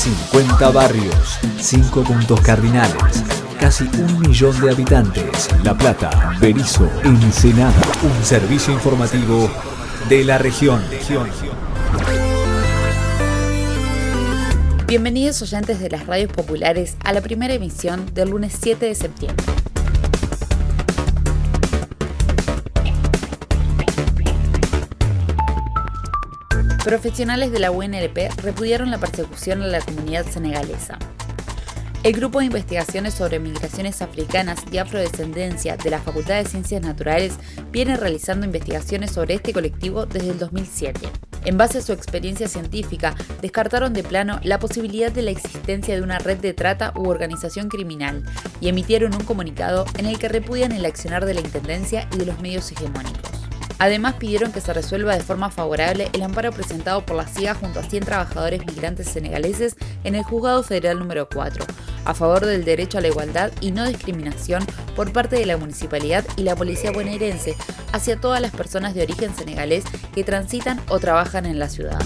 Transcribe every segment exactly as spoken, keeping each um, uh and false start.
cincuenta barrios, cinco puntos cardinales, casi un millón de habitantes. La Plata, Berisso, Ensenada. Un servicio informativo de la región. Bienvenidos oyentes de las radios populares a la primera emisión del lunes siete de septiembre. Profesionales de la U N L P repudiaron la persecución a la comunidad senegalesa. El Grupo de Investigaciones sobre Migraciones Africanas y Afrodescendencia de la Facultad de Ciencias Naturales viene realizando investigaciones sobre este colectivo desde el dos mil siete. En base a su experiencia científica, descartaron de plano la posibilidad de la existencia de una red de trata u organización criminal y emitieron un comunicado en el que repudian el accionar de la Intendencia y de los medios hegemónicos. Además, pidieron que se resuelva de forma favorable el amparo presentado por la C I A junto a cien trabajadores migrantes senegaleses en el Juzgado Federal número cuatro, a favor del derecho a la igualdad y no discriminación por parte de la municipalidad y la policía bonaerense hacia todas las personas de origen senegalés que transitan o trabajan en la ciudad.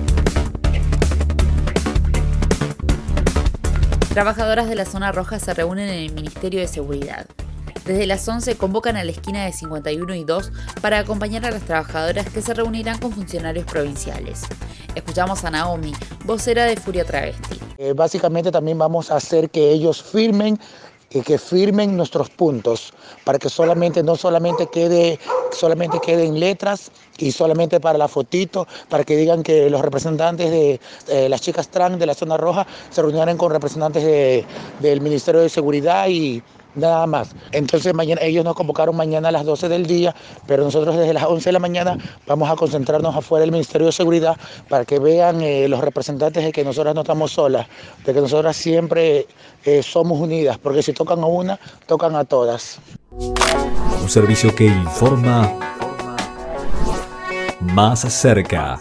Trabajadoras de la zona roja se reúnen en el Ministerio de Seguridad. Desde las once convocan a la esquina de cincuenta y uno y dos para acompañar a las trabajadoras que se reunirán con funcionarios provinciales. Escuchamos a Naomi, vocera de Furia Travesti. Eh, básicamente también vamos a hacer que ellos firmen, eh, que firmen nuestros puntos, para que solamente no solamente quede, solamente queden letras y solamente para la fotito, para que digan que los representantes de eh, las chicas trans de la zona roja se reunirán con representantes de, del Ministerio de Seguridad y nada más. Entonces mañana ellos nos convocaron mañana a las doce del día, pero nosotros desde las once de la mañana vamos a concentrarnos afuera del Ministerio de Seguridad para que vean eh, los representantes de que nosotras no estamos solas, de que nosotras siempre eh, somos unidas, porque si tocan a una, tocan a todas. Un servicio que informa más cerca.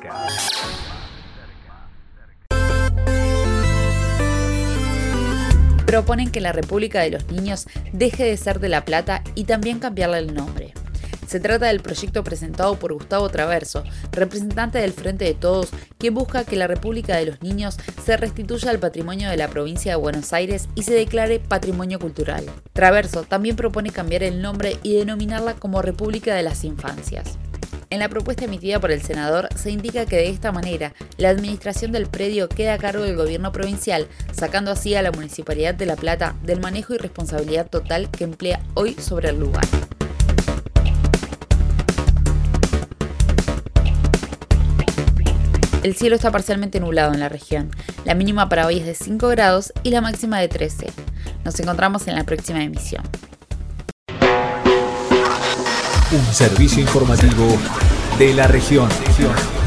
Proponen que la República de los Niños deje de ser de La Plata y también cambiarle el nombre. Se trata del proyecto presentado por Gustavo Traverso, representante del Frente de Todos, quien busca que la República de los Niños se restituya al patrimonio de la provincia de Buenos Aires y se declare patrimonio cultural. Traverso también propone cambiar el nombre y denominarla como República de las Infancias. En la propuesta emitida por el senador se indica que de esta manera la administración del predio queda a cargo del gobierno provincial, sacando así a la Municipalidad de La Plata del manejo y responsabilidad total que emplea hoy sobre el lugar. El cielo está parcialmente nublado en la región. La mínima para hoy es de cinco grados y la máxima de trece. Nos encontramos en la próxima emisión. Un servicio informativo de la región.